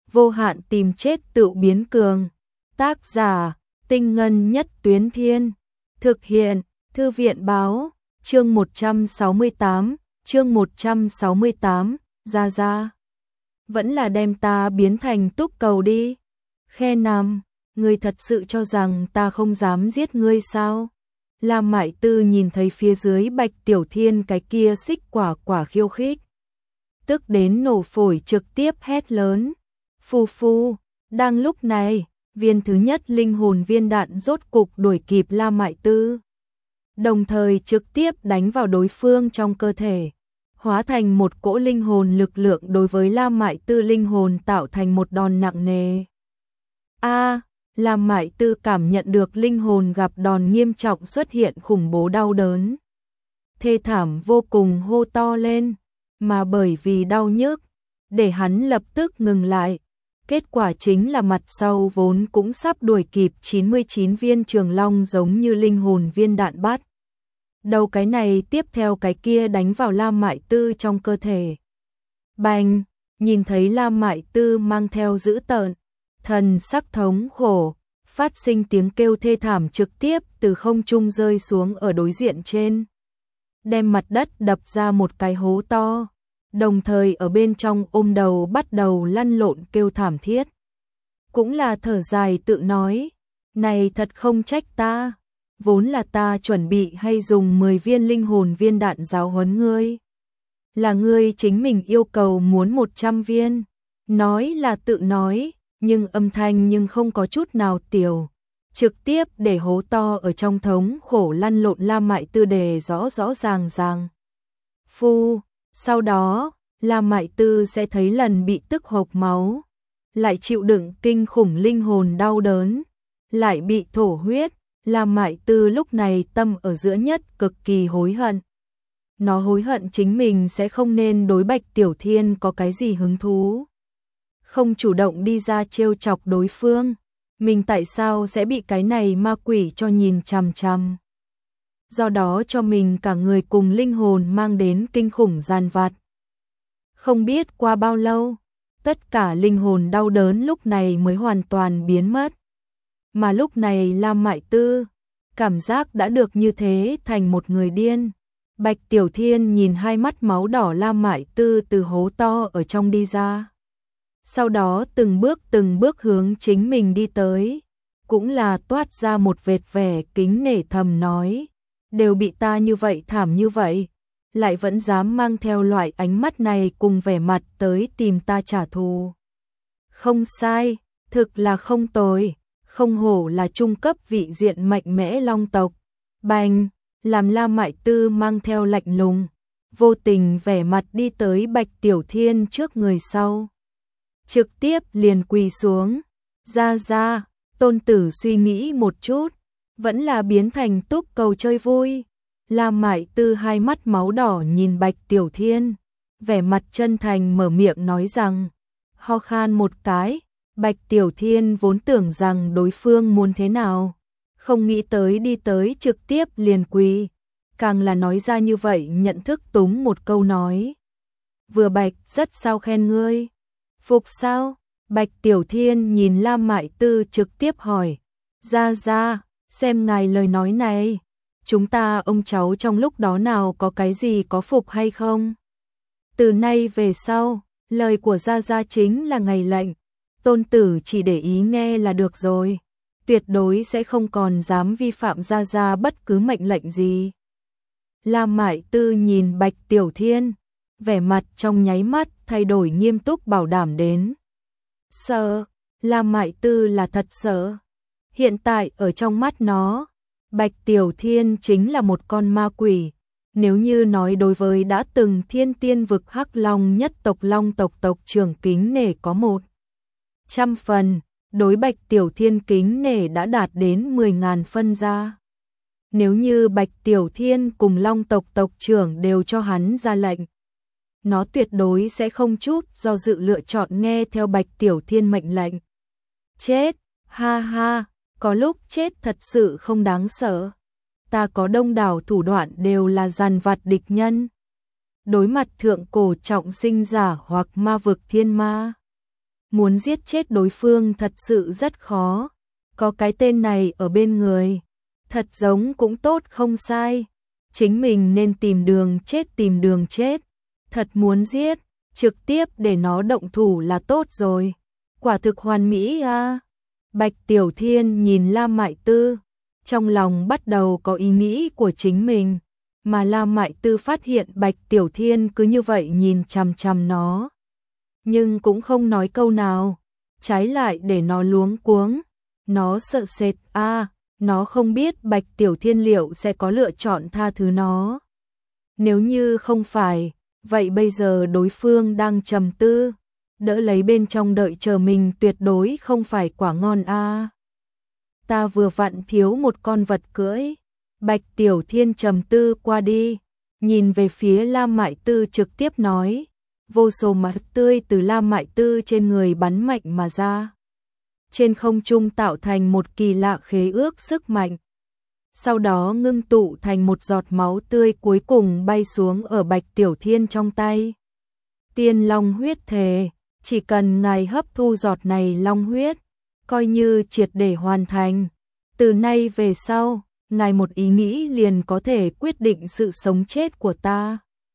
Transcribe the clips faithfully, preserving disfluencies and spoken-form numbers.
vô hạn tìm chết tự biến cường. Tác giả, Tinh Ngân Nhất Tuyến Thiên. Thực hiện, Thư viện báo, chương một trăm sáu mươi tám, chương một trăm sáu mươi tám, ra ra. Vẫn là đem ta biến thành túc cầu đi. Khe nằm, ngươi thật sự cho rằng ta không dám giết ngươi sao? Lam Mại Tư nhìn thấy phía dưới Bạch Tiểu Thiên cái kia xích quả quả khiêu khích. Tức đến nổ phổi trực tiếp hét lớn. Phu phu, đang lúc này, viên thứ nhất linh hồn viên đạn rốt cục đuổi kịp Lam Mại Tư. Đồng thời trực tiếp đánh vào đối phương trong cơ thể, hóa thành một cỗ linh hồn lực lượng đối với Lam Mại Tư linh hồn tạo thành một đòn nặng nề. A, Lam Mại Tư cảm nhận được linh hồn gặp đòn nghiêm trọng xuất hiện khủng bố đau đớn. Thê thảm vô cùng hô to lên, mà bởi vì đau nhức, để hắn lập tức ngừng lại. Kết quả chính là mặt sau vốn cũng sắp đuổi kịp chín mươi chín viên trường long giống như linh hồn viên đạn bắt. Đầu cái này tiếp theo cái kia đánh vào Lam Mại Tư trong cơ thể. Bành, nhìn thấy Lam Mại Tư mang theo dữ tợn, thần sắc thống khổ, phát sinh tiếng kêu thê thảm trực tiếp từ không trung rơi xuống ở đối diện trên. Đem mặt đất đập ra một cái hố to, đồng thời ở bên trong ôm đầu bắt đầu lăn lộn kêu thảm thiết. Cũng là thở dài tự nói, này thật không trách ta, vốn là ta chuẩn bị hay dùng mười viên linh hồn viên đạn giáo huấn ngươi. Là ngươi chính mình yêu cầu muốn một trăm viên, nói là tự nói, nhưng âm thanh nhưng không có chút nào tiểu. Trực tiếp để hố to ở trong thống khổ lăn lộn Lam Mại Tư đề rõ rõ ràng ràng. Phu, sau đó, Lam Mại Tư sẽ thấy lần bị tức hộc máu, lại chịu đựng kinh khủng linh hồn đau đớn, lại bị thổ huyết. Lam Mại Tư lúc này tâm ở giữa nhất cực kỳ hối hận. Nó hối hận chính mình sẽ không nên đối Bạch Tiểu Thiên có cái gì hứng thú. Không chủ động đi ra trêu chọc đối phương. Mình tại sao sẽ bị cái này ma quỷ cho nhìn chằm chằm. Do đó cho mình cả người cùng linh hồn mang đến kinh khủng gian vặt. Không biết qua bao lâu, tất cả linh hồn đau đớn lúc này mới hoàn toàn biến mất. Mà lúc này Lam Mại Tư, cảm giác đã được như thế thành một người điên. Bạch Tiểu Thiên nhìn hai mắt máu đỏ Lam Mại Tư từ hố to ở trong đi ra. Sau đó từng bước từng bước hướng chính mình đi tới, cũng là toát ra một vệt vẻ kính nể thầm nói, đều bị ta như vậy thảm như vậy, lại vẫn dám mang theo loại ánh mắt này cùng vẻ mặt tới tìm ta trả thù. Không sai, thực là không tồi, không hổ là trung cấp vị diện mạnh mẽ long tộc. Bành, làm Lam Mại Tư mang theo lạnh lùng, vô tình vẻ mặt đi tới Bạch Tiểu Thiên trước người sau. Trực tiếp liền quỳ xuống, ra ra, tôn tử suy nghĩ một chút, vẫn là biến thành túc cầu chơi vui. Lam Mại Tư hai mắt máu đỏ nhìn Bạch Tiểu Thiên, vẻ mặt chân thành mở miệng nói rằng, ho khan một cái. Bạch Tiểu Thiên vốn tưởng rằng đối phương muốn thế nào, không nghĩ tới đi tới trực tiếp liền quỳ, càng là nói ra như vậy nhận thức túng một câu nói. Vừa Bạch rất sao khen ngươi. Phục sao? Bạch Tiểu Thiên nhìn Lam Mại Tư trực tiếp hỏi. Ra ra, xem ngài lời nói này, chúng ta ông cháu trong lúc đó nào có cái gì có phục hay không? Từ nay về sau, lời của Gia Gia chính là ngày lệnh, tôn tử chỉ để ý nghe là được rồi, tuyệt đối sẽ không còn dám vi phạm Gia Gia bất cứ mệnh lệnh gì. Lam Mại Tư nhìn Bạch Tiểu Thiên, vẻ mặt trong nháy mắt thay đổi nghiêm túc bảo đảm đến. Sợ, Lam Mại Tư là thật sợ. Hiện tại ở trong mắt nó, Bạch Tiểu Thiên chính là một con ma quỷ. Nếu như nói đối với đã từng thiên tiên vực Hắc Long nhất tộc Long tộc tộc trưởng kính nể có một trăm phần, đối Bạch Tiểu Thiên kính nể đã đạt đến mười ngàn phân ra. Nếu như Bạch Tiểu Thiên cùng Long tộc tộc trưởng đều cho hắn ra lệnh, nó tuyệt đối sẽ không chút do dự lựa chọn nghe theo Bạch Tiểu Thiên mệnh lệnh. Chết, ha ha, có lúc chết thật sự không đáng sợ. Ta có đông đảo thủ đoạn đều là dằn vặt địch nhân. Đối mặt thượng cổ trọng sinh giả hoặc ma vực thiên ma, muốn giết chết đối phương thật sự rất khó. Có cái tên này ở bên người, thật giống cũng tốt không sai. Chính mình nên tìm đường chết tìm đường chết. Thật muốn giết, trực tiếp để nó động thủ là tốt rồi. Quả thực hoàn mỹ à. Bạch Tiểu Thiên nhìn Lam Mại Tư, trong lòng bắt đầu có ý nghĩ của chính mình, mà Lam Mại Tư phát hiện Bạch Tiểu Thiên cứ như vậy nhìn chằm chằm nó, nhưng cũng không nói câu nào, trái lại để nó luống cuống, nó sợ sệt a, à, nó không biết Bạch Tiểu Thiên liệu sẽ có lựa chọn tha thứ nó. Nếu như không phải, vậy bây giờ đối phương đang trầm tư, đỡ lấy bên trong đợi chờ mình tuyệt đối không phải quả ngon a. À. Ta vừa vặn thiếu một con vật cưỡi. Bạch Tiểu Thiên trầm tư qua đi, nhìn về phía Lam Mại Tư trực tiếp nói, vô số mặt tươi từ Lam Mại Tư trên người bắn mạnh mà ra. Trên không trung tạo thành một kỳ lạ khế ước sức mạnh. Sau đó ngưng tụ thành một giọt máu tươi cuối cùng bay xuống ở Bạch Tiểu Thiên trong tay. Tiên long huyết thề, chỉ cần ngài hấp thu giọt này long huyết, coi như triệt để hoàn thành. Từ nay về sau, ngài một ý nghĩ liền có thể quyết định sự sống chết của ta.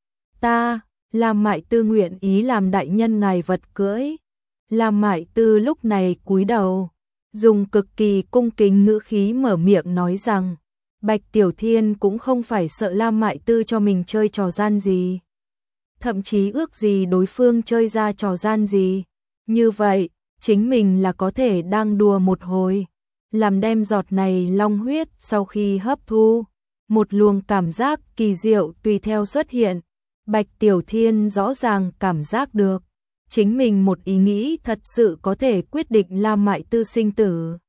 Ta, Lam Mại Tư nguyện ý làm đại nhân ngài vật cưỡi. Lam Mại Tư lúc này cúi đầu, dùng cực kỳ cung kính ngữ khí mở miệng nói rằng, Bạch Tiểu Thiên cũng không phải sợ Lam Mại Tư cho mình chơi trò gian gì. Thậm chí ước gì đối phương chơi ra trò gian gì. Như vậy, chính mình là có thể đang đùa một hồi, làm đem giọt này long huyết sau khi hấp thu. Một luồng cảm giác kỳ diệu tùy theo xuất hiện. Bạch Tiểu Thiên rõ ràng cảm giác được, chính mình một ý nghĩ thật sự có thể quyết định Lam Mại Tư sinh tử.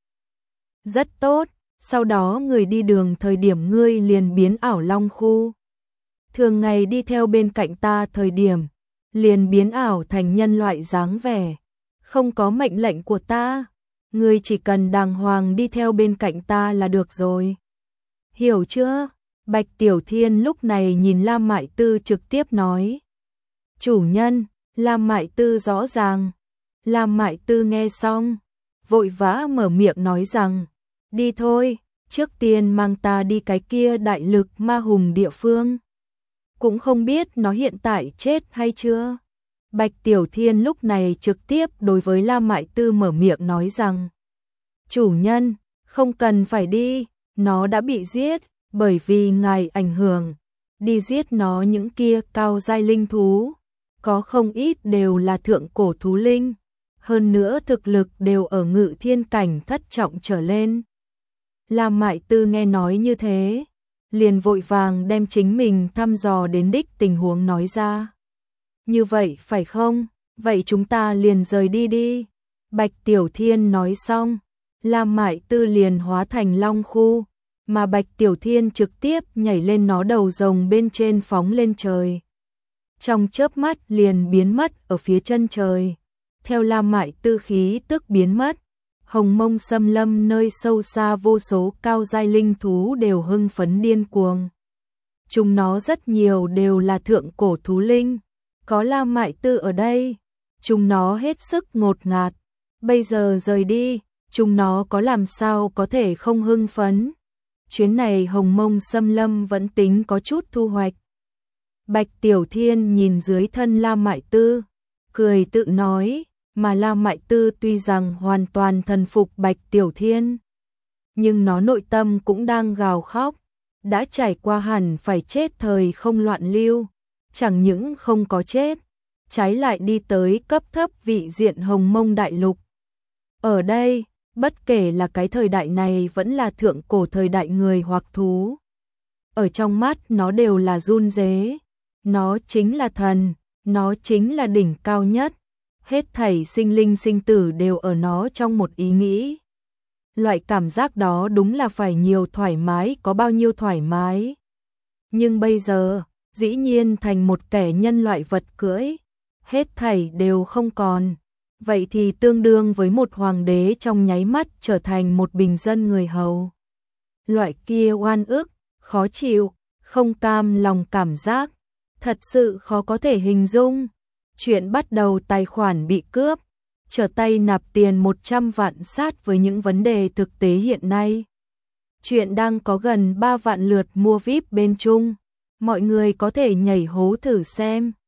Rất tốt, sau đó người đi đường thời điểm ngươi liền biến ảo long khu. Thường ngày đi theo bên cạnh ta thời điểm, liền biến ảo thành nhân loại dáng vẻ. Không có mệnh lệnh của ta, ngươi chỉ cần đàng hoàng đi theo bên cạnh ta là được rồi. Hiểu chưa? Bạch Tiểu Thiên lúc này nhìn Lam Mại Tư trực tiếp nói. Chủ nhân, Lam Mại Tư rõ ràng. Lam Mại Tư nghe xong, vội vã mở miệng nói rằng, đi thôi, trước tiên mang ta đi cái kia đại lực ma hùng địa phương. Cũng không biết nó hiện tại chết hay chưa. Bạch Tiểu Thiên lúc này trực tiếp đối với Lam Mại Tư mở miệng nói rằng, chủ nhân, không cần phải đi, nó đã bị giết, bởi vì ngài ảnh hưởng, đi giết nó những kia cao giai linh thú, có không ít đều là thượng cổ thú linh, hơn nữa thực lực đều ở ngự thiên cảnh thất trọng trở lên. Lam Mại Tư nghe nói như thế, liền vội vàng đem chính mình thăm dò đến đích tình huống nói ra. Như vậy phải không? Vậy chúng ta liền rời đi đi. Bạch Tiểu Thiên nói xong, Lam Mại Tư liền hóa thành long khu, mà Bạch Tiểu Thiên trực tiếp nhảy lên nó đầu rồng bên trên phóng lên trời. Trong chớp mắt liền biến mất ở phía chân trời. Theo Lam Mại Tư khí tức biến mất, Hồng Mông Xâm Lâm nơi sâu xa vô số cao giai linh thú đều hưng phấn điên cuồng. Chúng nó rất nhiều đều là thượng cổ thú linh, có Lam Mại Tư ở đây, chúng nó hết sức ngột ngạt. Bây giờ rời đi, chúng nó có làm sao có thể không hưng phấn. Chuyến này Hồng Mông Xâm Lâm vẫn tính có chút thu hoạch. Bạch Tiểu Thiên nhìn dưới thân Lam Mại Tư, cười tự nói, mà Lam Mại Tư tuy rằng hoàn toàn thần phục Bạch Tiểu Thiên, nhưng nó nội tâm cũng đang gào khóc, đã trải qua hẳn phải chết thời không loạn lưu, chẳng những không có chết, trái lại đi tới cấp thấp vị diện Hồng Mông Đại Lục. Ở đây, bất kể là cái thời đại này vẫn là thượng cổ thời đại người hoặc thú, ở trong mắt nó đều là run rế, nó chính là thần, nó chính là đỉnh cao nhất, hết thảy sinh linh sinh tử đều ở nó trong một ý nghĩ. Loại cảm giác đó đúng là phải nhiều thoải mái có bao nhiêu thoải mái. Nhưng bây giờ, dĩ nhiên thành một kẻ nhân loại vật cưỡi, hết thảy đều không còn. Vậy thì tương đương với một hoàng đế trong nháy mắt trở thành một bình dân người hầu. Loại kia oan ức, khó chịu, không cam lòng cảm giác, thật sự khó có thể hình dung. Chuyện bắt đầu tài khoản bị cướp, trở tay nạp tiền một trăm vạn sát với những vấn đề thực tế hiện nay. Chuyện đang có gần ba vạn lượt mua vi ai pi bên Trung. Mọi người có thể nhảy hố thử xem.